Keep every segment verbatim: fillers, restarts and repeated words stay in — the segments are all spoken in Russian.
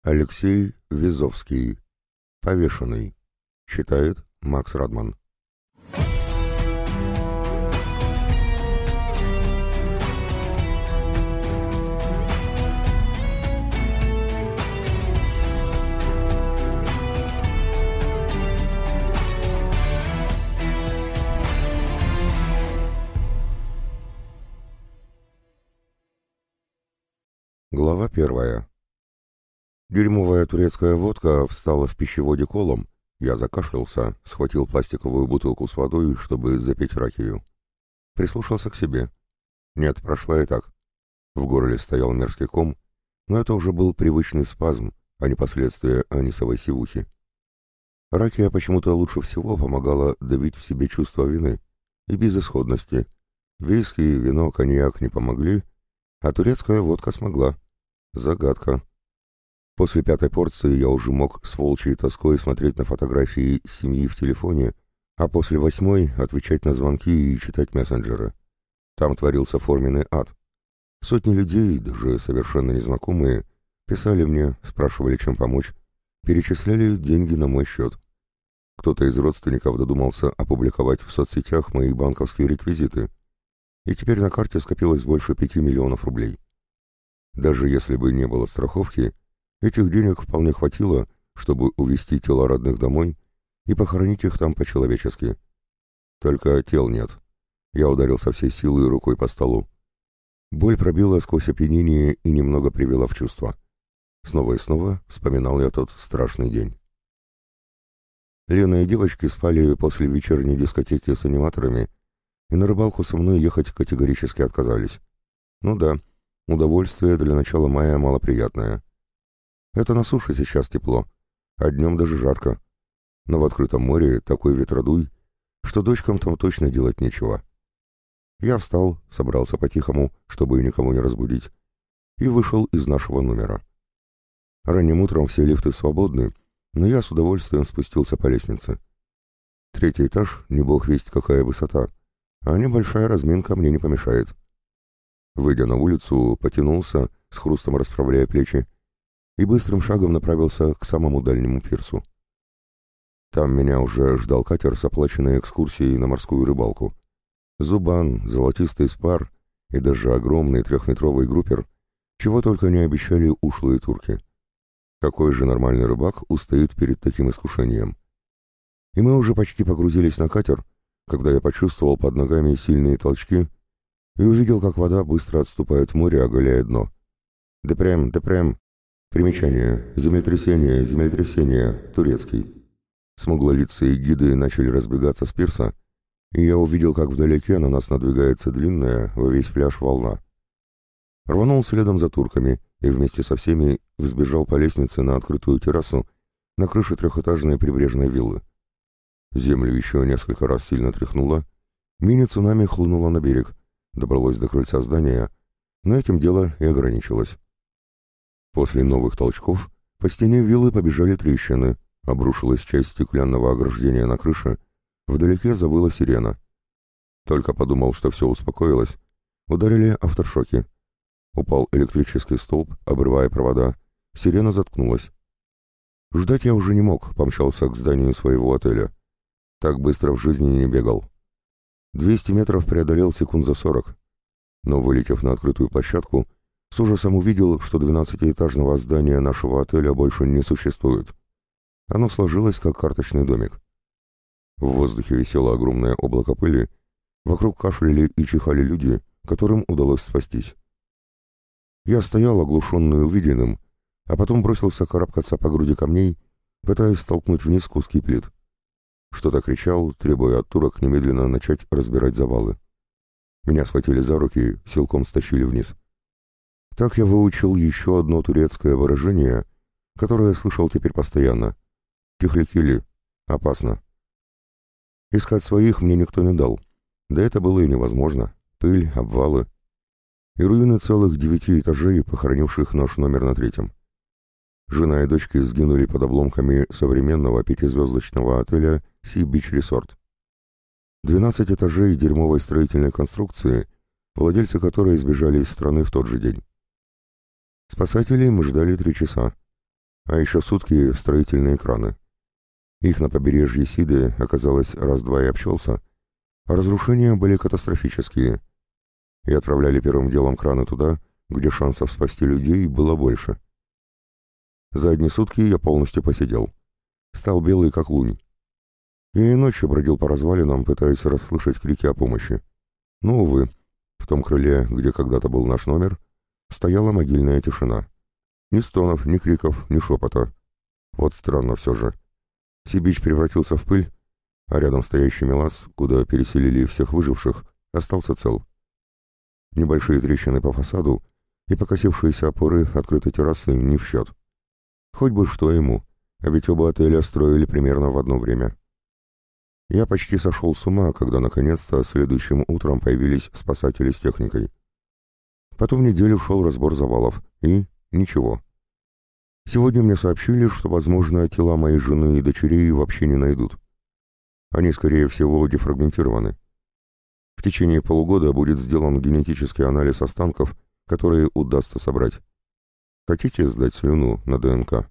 Алексей Визовский. Повешенный. Читает Макс Радман. Глава первая. Дерьмовая турецкая водка встала в пищеводе колом. Я закашлялся, схватил пластиковую бутылку с водой, чтобы запить ракию. Прислушался к себе. Нет, прошла и так. В горле стоял мерзкий ком, но это уже был привычный спазм, а не последствия анисовой сивухи. Ракия почему-то лучше всего помогала давить в себе чувство вины и безысходности. Виски, вино, коньяк не помогли, а турецкая водка смогла. Загадка. После пятой порции я уже мог с волчьей тоской смотреть на фотографии семьи в телефоне, а после восьмой отвечать на звонки и читать мессенджеры. Там творился форменный ад. Сотни людей, даже совершенно незнакомые, писали мне, спрашивали, чем помочь, перечисляли деньги на мой счет. Кто-то из родственников додумался опубликовать в соцсетях мои банковские реквизиты, и теперь на карте скопилось больше пяти миллионов рублей. Даже если бы не было страховки, этих денег вполне хватило, чтобы увезти тела родных домой и похоронить их там по-человечески. Только тел нет. Я ударил со всей силы рукой по столу. Боль пробила сквозь опьянение и немного привела в чувство. Снова и снова вспоминал я тот страшный день. Лена и девочки спали после вечерней дискотеки с аниматорами, и на рыбалку со мной ехать категорически отказались. Ну да, удовольствие для начала мая малоприятное. Это на суше сейчас тепло, а днем даже жарко. Но в открытом море такой ветродуй, что дочкам там точно делать нечего. Я встал, собрался по-тихому, чтобы никого не разбудить, и вышел из нашего номера. Ранним утром все лифты свободны, но я с удовольствием спустился по лестнице. Третий этаж, не бог весть какая высота, а небольшая разминка мне не помешает. Выйдя на улицу, потянулся, с хрустом расправляя плечи, и быстрым шагом направился к самому дальнему пирсу. Там меня уже ждал катер с оплаченной экскурсией на морскую рыбалку. Зубан, золотистый спар и даже огромный трехметровый группер, чего только не обещали ушлые турки. Какой же нормальный рыбак устоит перед таким искушением? И мы уже почти погрузились на катер, когда я почувствовал под ногами сильные толчки и увидел, как вода быстро отступает в море, оголяя дно. «Депрем, депрем». Примечание. Землетрясение, землетрясение. Турецкий. Смуглолицые гиды начали разбегаться с пирса, и я увидел, как вдалеке на нас надвигается длинная во весь пляж волна. Рванул следом за турками и вместе со всеми взбежал по лестнице на открытую террасу на крыше трехэтажной прибрежной виллы. Землю еще несколько раз сильно тряхнуло, мини-цунами хлынуло на берег, добралось до крыльца здания, но этим дело и ограничилось. После новых толчков по стене виллы побежали трещины, обрушилась часть стеклянного ограждения на крыше, вдалеке завыла сирена. Только подумал, что все успокоилось, ударили авторшоки. Упал электрический столб, обрывая провода, сирена заткнулась. Ждать я уже не мог, помчался к зданию своего отеля. Так быстро в жизни не бегал. двести метров преодолел секунд за сорок, но, вылетев на открытую площадку, с ужасом увидел, что двенадцатиэтажного здания нашего отеля больше не существует. Оно сложилось, как карточный домик. В воздухе висело огромное облако пыли, вокруг кашляли и чихали люди, которым удалось спастись. Я стоял, оглушенный увиденным, а потом бросился карабкаться по груди камней, пытаясь столкнуть вниз куски плит. Что-то кричал, требуя от турок немедленно начать разбирать завалы. Меня схватили за руки, силком стащили вниз. Так я выучил еще одно турецкое выражение, которое слышал теперь постоянно. «Тихлякили. Опасно». Искать своих мне никто не дал. Да это было и невозможно. Пыль, обвалы. И руины целых девяти этажей, похоронивших наш номер на третьем. Жена и дочки сгинули под обломками современного пятизвездочного отеля Sea Beach Resort. Двенадцать этажей дерьмовой строительной конструкции, владельцы которой сбежали из страны в тот же день. Спасателей мы ждали три часа. А еще сутки строительные краны. Их на побережье Сиды оказалось раз-два и обчелся, а разрушения были катастрофические. И отправляли первым делом краны туда, где шансов спасти людей было больше. За одни сутки я полностью посидел. Стал белый как лунь. Я и ночью бродил по развалинам, пытаясь расслышать крики о помощи. Но, увы, в том крыле, где когда-то был наш номер, стояла могильная тишина. Ни стонов, ни криков, ни шепота. Вот странно все же. Сибич превратился в пыль, а рядом стоящий Мелас, куда переселили всех выживших, остался цел. Небольшие трещины по фасаду и покосившиеся опоры открытой террасы не в счет. Хоть бы что ему, а ведь оба отеля строили примерно в одно время. Я почти сошел с ума, когда наконец-то следующим утром появились спасатели с техникой. Потом неделю шел разбор завалов, и ничего. Сегодня мне сообщили, что, возможно, тела моей жены и дочерей вообще не найдут. Они, скорее всего, дефрагментированы. В течение полугода будет сделан генетический анализ останков, которые удастся собрать. Хотите сдать слюну на ДНК?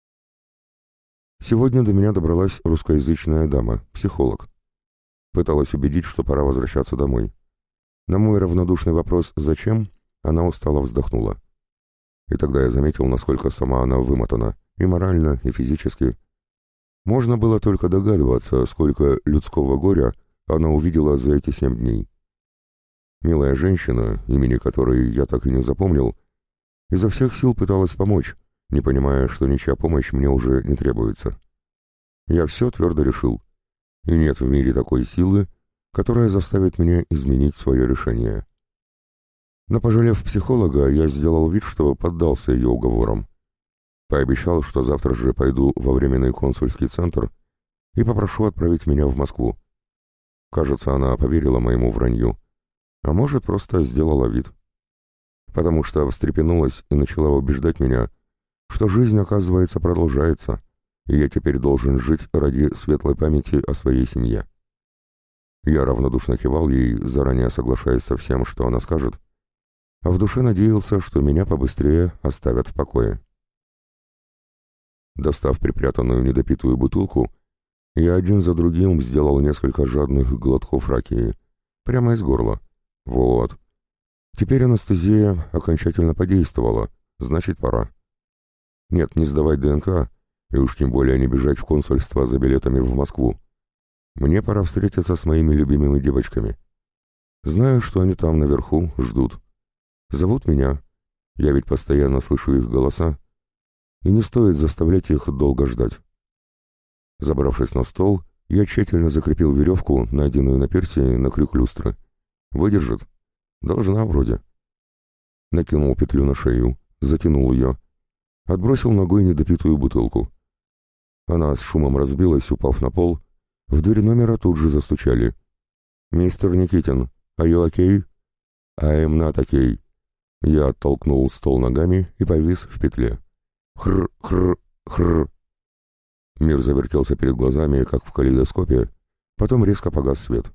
Сегодня до меня добралась русскоязычная дама, психолог. Пыталась убедить, что пора возвращаться домой. На мой равнодушный вопрос «Зачем?» она устало вздохнула. И тогда я заметил, насколько сама она вымотана, и морально, и физически. Можно было только догадываться, сколько людского горя она увидела за эти семь дней. Милая женщина, имени которой я так и не запомнил, изо всех сил пыталась помочь, не понимая, что ничья помощь мне уже не требуется. Я все твердо решил, и нет в мире такой силы, которая заставит меня изменить свое решение. Но, пожалев психолога, я сделал вид, что поддался ее уговорам. Пообещал, что завтра же пойду во временный консульский центр и попрошу отправить меня в Москву. Кажется, она поверила моему вранью, а может, просто сделала вид. Потому что встрепенулась и начала убеждать меня, что жизнь, оказывается, продолжается, и я теперь должен жить ради светлой памяти о своей семье. Я равнодушно кивал ей, заранее соглашаясь со всем, что она скажет, а в душе надеялся, что меня побыстрее оставят в покое. Достав припрятанную недопитую бутылку, я один за другим сделал несколько жадных глотков ракии, прямо из горла. Вот. Теперь анестезия окончательно подействовала, значит, пора. Нет, не сдавать ДНК, и уж тем более не бежать в консульство за билетами в Москву. Мне пора встретиться с моими любимыми девочками. Знаю, что они там наверху ждут. Зовут меня. Я ведь постоянно слышу их голоса. И не стоит заставлять их долго ждать. Забравшись на стол, я тщательно закрепил веревку, найденную на персе, на крюк люстры. Выдержит? Должна вроде. Накинул петлю на шею, затянул ее. Отбросил ногой недопитую бутылку. Она с шумом разбилась, упав на пол. В дверь номера тут же застучали. «Мистер Никитин, are you okay?» «I am not okay». Я оттолкнул стол ногами и повис в петле. Хр-хр-хр. Мир завертелся перед глазами, как в калейдоскопе, потом резко погас свет.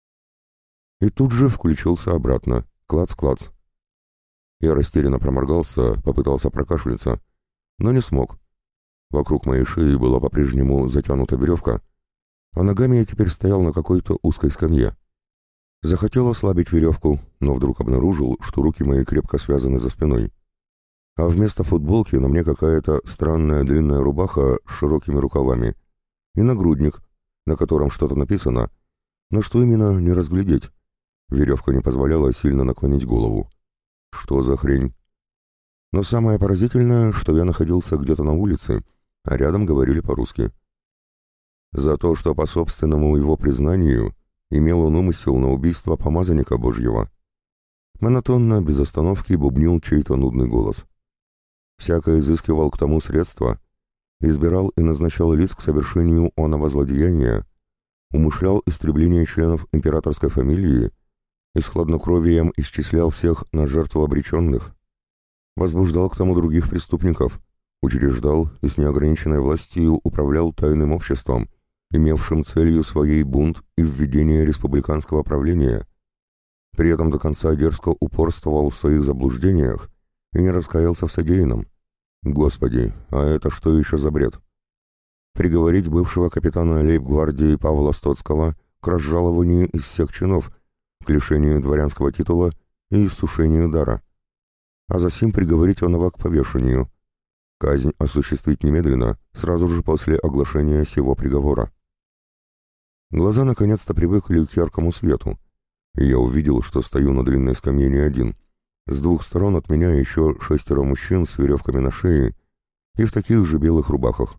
И тут же включился обратно. Клац-клац. Я растерянно проморгался, попытался прокашляться, но не смог. Вокруг моей шеи была по-прежнему затянута веревка, а ногами я теперь стоял на какой-то узкой скамье. Захотел ослабить веревку, но вдруг обнаружил, что руки мои крепко связаны за спиной. А вместо футболки на мне какая-то странная длинная рубаха с широкими рукавами и нагрудник, на котором что-то написано, но что именно не разглядеть. Веревка не позволяла сильно наклонить голову. Что за хрень? Но самое поразительное, что я находился где-то на улице, а рядом говорили по-русски. За то, что по собственному его признанию имел он умысел на убийство помазанника Божьего. Монотонно, без остановки, бубнил чей-то нудный голос. Всяко изыскивал к тому средства, избирал и назначал лиц к совершению оного злодеяния, умышлял истребление членов императорской фамилии и с хладнокровием исчислял всех на жертву обреченных, возбуждал к тому других преступников, учреждал и с неограниченной властью управлял тайным обществом, имевшим целью своей бунт и введение республиканского правления, при этом до конца дерзко упорствовал в своих заблуждениях и не раскаялся в содеянном. Господи, а это что еще за бред? Приговорить бывшего капитана лейб-гвардии Павла Стоцкого к разжалованию из всех чинов, к лишению дворянского титула и иссушению дара. А засим приговорить оного к повешению. Казнь осуществить немедленно, сразу же после оглашения сего приговора. Глаза наконец-то привыкли к яркому свету, и я увидел, что стою на длинной скамье не один. С двух сторон от меня еще шестеро мужчин с веревками на шее и в таких же белых рубахах.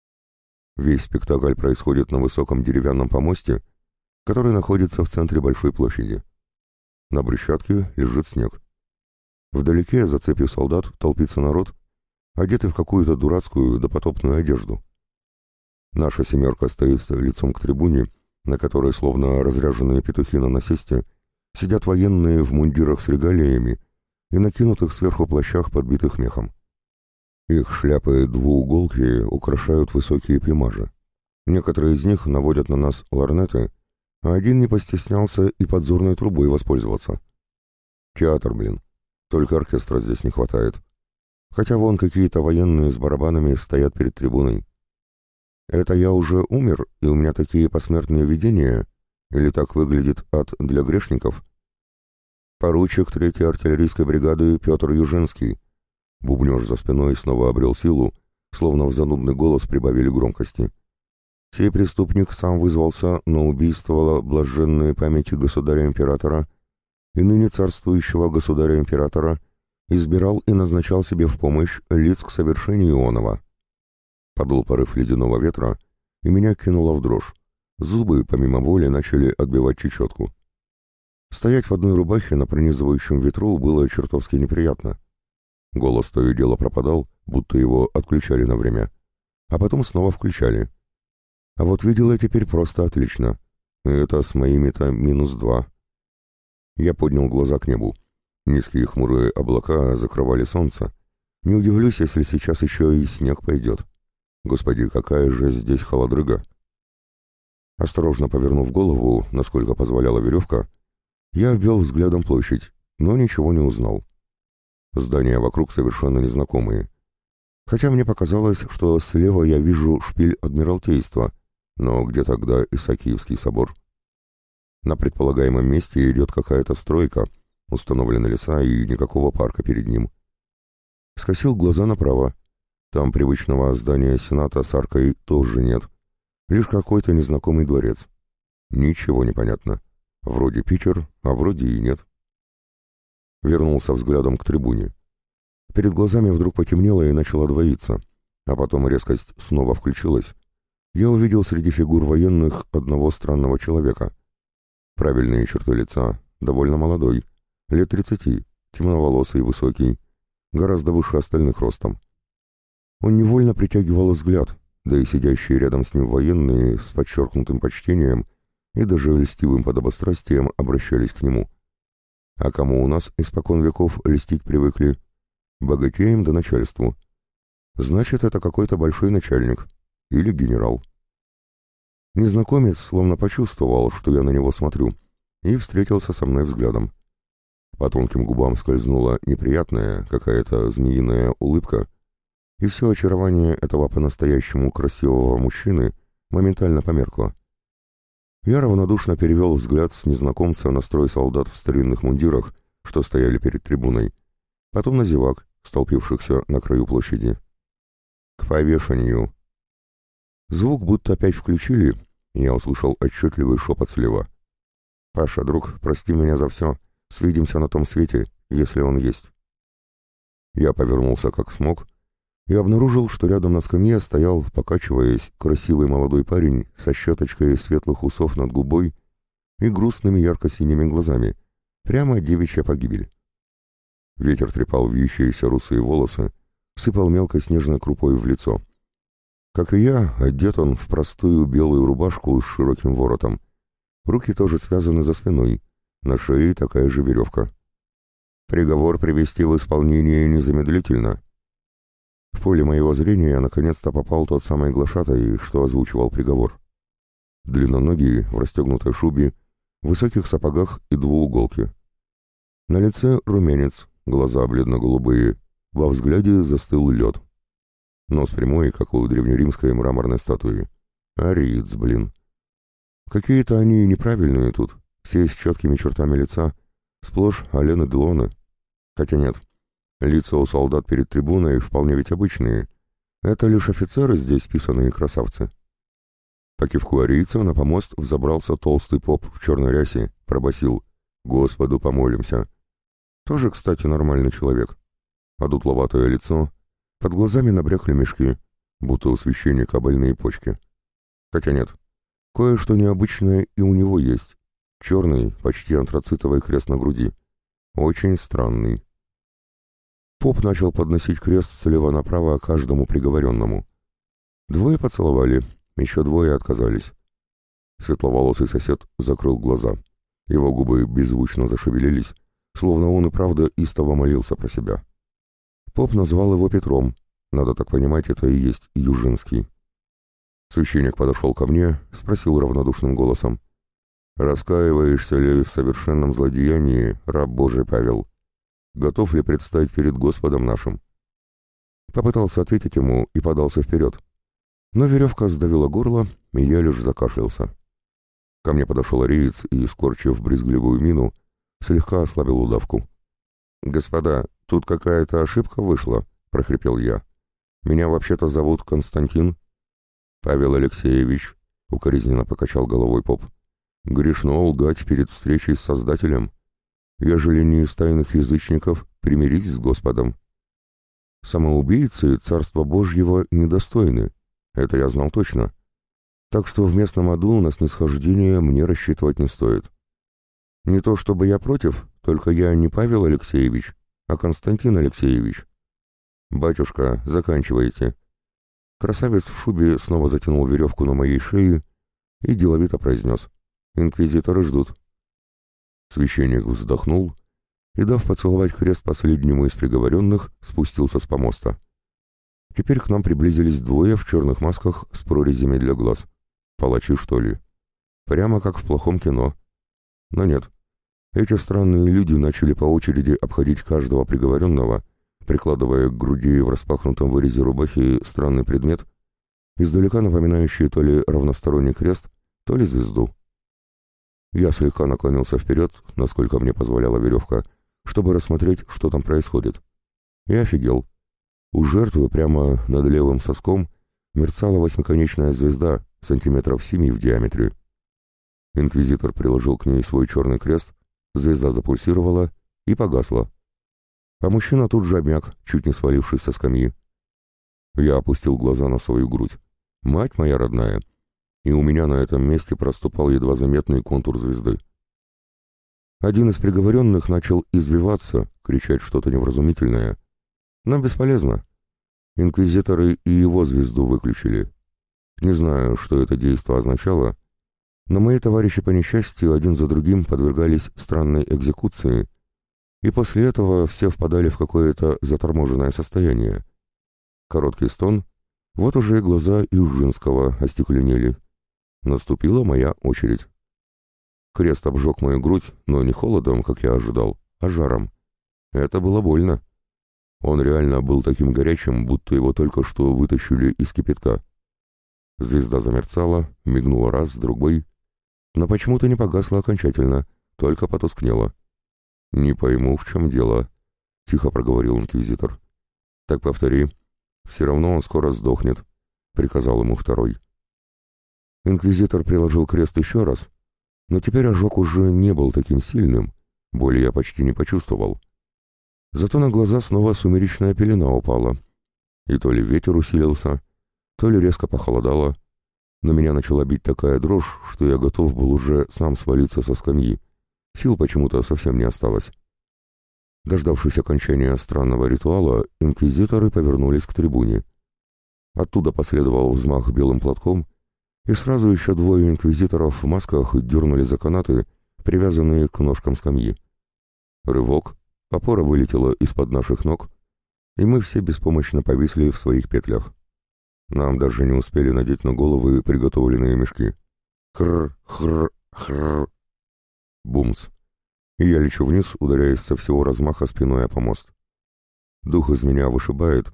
Весь спектакль происходит на высоком деревянном помосте, который находится в центре большой площади. На брусчатке лежит снег. Вдалеке, за цепью солдат, толпится народ, одетый в какую-то дурацкую допотопную одежду. Наша семерка стоит лицом к трибуне, на которой, словно разряженные петухи на насесте, сидят военные в мундирах с регалиями и накинутых сверху плащах, подбитых мехом. Их шляпы двууголки украшают высокие плюмажи. Некоторые из них наводят на нас лорнеты, а один не постеснялся и подзорной трубой воспользоваться. Театр, блин. Только оркестра здесь не хватает. Хотя вон какие-то военные с барабанами стоят перед трибуной. Это я уже умер, и у меня такие посмертные видения? Или так выглядит ад для грешников? Поручик третьей артиллерийской бригады Петр Южинский. Бубнёж за спиной снова обрел силу, словно в занудный голос прибавили громкости. Сей преступник сам вызвался на убийство блаженной памяти государя-императора и ныне царствующего государя-императора, избирал и назначал себе в помощь лиц к совершению оного. Подул порыв ледяного ветра, и меня кинуло в дрожь. Зубы, помимо воли, начали отбивать чечетку. Стоять в одной рубахе на пронизывающем ветру было чертовски неприятно. Голос то и дело пропадал, будто его отключали на время, а потом снова включали. А вот видел я теперь просто отлично. Это с моими-то минус два. Я поднял глаза к небу. Низкие хмурые облака закрывали солнце. Не удивлюсь, если сейчас еще и снег пойдет. Господи, какая же здесь холодрыга! Осторожно повернув голову, насколько позволяла веревка, я ввел взглядом площадь, но ничего не узнал. Здания вокруг совершенно незнакомые. Хотя мне показалось, что слева я вижу шпиль Адмиралтейства, но где тогда Исаакиевский собор? На предполагаемом месте идет какая-то стройка, установлены леса и никакого парка перед ним. Скосил глаза направо. Там привычного здания Сената с аркой тоже нет. Лишь какой-то незнакомый дворец. Ничего не понятно. Вроде Питер, а вроде и нет. Вернулся взглядом к трибуне. Перед глазами вдруг потемнело и начало двоиться, а потом резкость снова включилась. Я увидел среди фигур военных одного странного человека. Правильные черты лица, довольно молодой, лет тридцати, темноволосый, высокий, гораздо выше остальных ростом. Он невольно притягивал взгляд, да и сидящие рядом с ним военные с подчеркнутым почтением и даже льстивым подобострастием обращались к нему. А кому у нас испокон веков льстить привыкли? Богатеям да начальству. Значит, это какой-то большой начальник или генерал. Незнакомец словно почувствовал, что я на него смотрю, и встретился со мной взглядом. По тонким губам скользнула неприятная, какая-то змеиная улыбка, и все очарование этого по-настоящему красивого мужчины моментально померкло. Я равнодушно перевел взгляд с незнакомца на строй солдат в старинных мундирах, что стояли перед трибуной, потом на зевак, столпившихся на краю площади. К повешению. Звук будто опять включили, и я услышал отчетливый шепот слева. «Паша, друг, прости меня за все. Свидимся на том свете, если он есть». Я повернулся как смог и обнаружил, что рядом на скамье стоял, покачиваясь, красивый молодой парень со щеточкой светлых усов над губой и грустными ярко-синими глазами. Прямо девичья погибель. Ветер трепал вьющиеся русые волосы, сыпал мелкой снежной крупой в лицо. Как и я, одет он в простую белую рубашку с широким воротом. Руки тоже связаны за спиной, на шее такая же веревка. Приговор привести в исполнение незамедлительно. В поле моего зрения наконец-то попал тот самый глашатай, что озвучивал приговор. Длинноногий, в расстегнутой шубе, в высоких сапогах и двууголке. На лице румянец, глаза бледно-голубые, во взгляде застыл лед. Нос прямой, как у древнеримской мраморной статуи. Ариец, блин. Какие-то они неправильные тут, все с четкими чертами лица, сплошь Алены Делоны. Хотя нет, лица у солдат перед трибуной вполне ведь обычные. Это лишь офицеры здесь писаные красавцы. По кивку арийца на помост взобрался толстый поп в черной рясе, пробасил: «Господу помолимся». Тоже, кстати, нормальный человек. А дутловатое лицо, под глазами набрякли мешки, будто у священника больные почки. Хотя нет, кое-что необычное и у него есть. Черный, почти антрацитовый крест на груди. Очень странный. Поп начал подносить крест слева направо каждому приговоренному. Двое поцеловали, еще двое отказались. Светловолосый сосед закрыл глаза. Его губы беззвучно зашевелились, словно он и правда истово молился про себя. Поп назвал его Петром. Надо так понимать, это и есть Южинский. Священник подошел ко мне, спросил равнодушным голосом: «Раскаиваешься ли в совершенном злодеянии, раб Божий Павел? Готов ли предстать перед Господом нашим?» Попытался ответить ему и подался вперед. Но веревка сдавила горло, и я лишь закашлялся. Ко мне подошел ариец и, скорчив брезгливую мину, слегка ослабил удавку. «Господа, тут какая-то ошибка вышла», — прохрипел я. «Меня вообще-то зовут Константин». «Павел Алексеевич», — укоризненно покачал головой поп, — «грешно лгать перед встречей с Создателем. Ежели не из тайных язычников, примирись с Господом. Самоубийцы Царства Божьего недостойны, это я знал точно. Так что в местном аду на снисхождение мне рассчитывать не стоит. Не то чтобы я против, только я не Павел Алексеевич, а Константин Алексеевич. Батюшка, заканчивайте». Красавец в шубе снова затянул веревку на моей шее и деловито произнес: «Инквизиторы ждут». Священник вздохнул и, дав поцеловать крест последнему из приговоренных, спустился с помоста. Теперь к нам приблизились двое в черных масках с прорезями для глаз. Палачи, что ли? Прямо как в плохом кино. Но нет. Эти странные люди начали по очереди обходить каждого приговоренного, прикладывая к груди в распахнутом вырезе рубахи странный предмет, издалека напоминающий то ли равносторонний крест, то ли звезду. Я слегка наклонился вперед, насколько мне позволяла веревка, чтобы рассмотреть, что там происходит. И офигел. У жертвы прямо над левым соском мерцала восьмиконечная звезда, сантиметров семи в диаметре. Инквизитор приложил к ней свой черный крест, звезда запульсировала и погасла. А мужчина тут же обмяк, чуть не свалившись со скамьи. Я опустил глаза на свою грудь. Мать моя родная! И у меня на этом месте проступал едва заметный контур звезды. Один из приговоренных начал избиваться, кричать что-то невразумительное. Но бесполезно. Инквизиторы и его звезду выключили. Не знаю, что это действо означало, но мои товарищи по несчастью один за другим подвергались странной экзекуции, и после этого все впадали в какое-то заторможенное состояние. Короткий стон, вот уже и глаза Южинского остекленели. Наступила моя очередь. Крест обжег мою грудь, но не холодом, как я ожидал, а жаром. Это было больно. Он реально был таким горячим, будто его только что вытащили из кипятка. Звезда замерцала, мигнула раз, другой, но почему-то не погасла окончательно, только потускнела. «Не пойму, в чем дело», — тихо проговорил инквизитор. «Так повтори. Все равно он скоро сдохнет», — приказал ему второй. Инквизитор приложил крест еще раз, но теперь ожог уже не был таким сильным, боли я почти не почувствовал. Зато на глаза снова сумеречная пелена упала, и то ли ветер усилился, то ли резко похолодало, но меня начала бить такая дрожь, что я готов был уже сам свалиться со скамьи. Сил почему-то совсем не осталось. Дождавшись окончания странного ритуала, инквизиторы повернулись к трибуне. Оттуда последовал взмах белым платком, и сразу еще двое инквизиторов в масках дернули за канаты, привязанные к ножкам скамьи. Рывок, опора вылетела из-под наших ног, и мы все беспомощно повисли в своих петлях. Нам даже не успели надеть на головы приготовленные мешки. Хр, хр, хр. Бумс. И я лечу вниз, ударяясь со всего размаха спиной о помост. Дух из меня вышибает,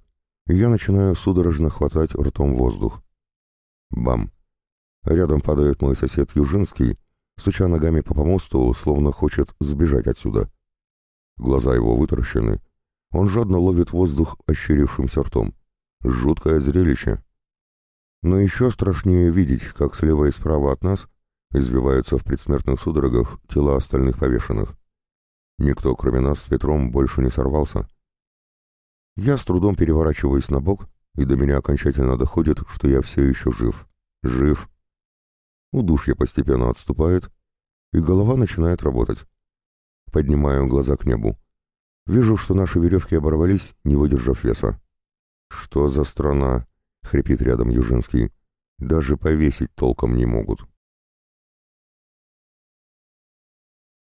Я начинаю судорожно хватать ртом воздух. Бам! Рядом падает мой сосед Южинский, стуча ногами по помосту, словно хочет сбежать отсюда. Глаза его вытаращены. Он жадно ловит воздух ощерившимся ртом. Жуткое зрелище. Но еще страшнее видеть, как слева и справа от нас извиваются в предсмертных судорогах тела остальных повешенных. Никто, кроме нас с Петром, больше не сорвался. Я с трудом переворачиваюсь на бок, и до меня окончательно доходит, что я все еще жив. Жив. Удушье постепенно отступает, и голова начинает работать. Поднимаю глаза к небу. Вижу, что наши веревки оборвались, не выдержав веса. «Что за страна?» — хрипит рядом Южинский. «Даже повесить толком не могут».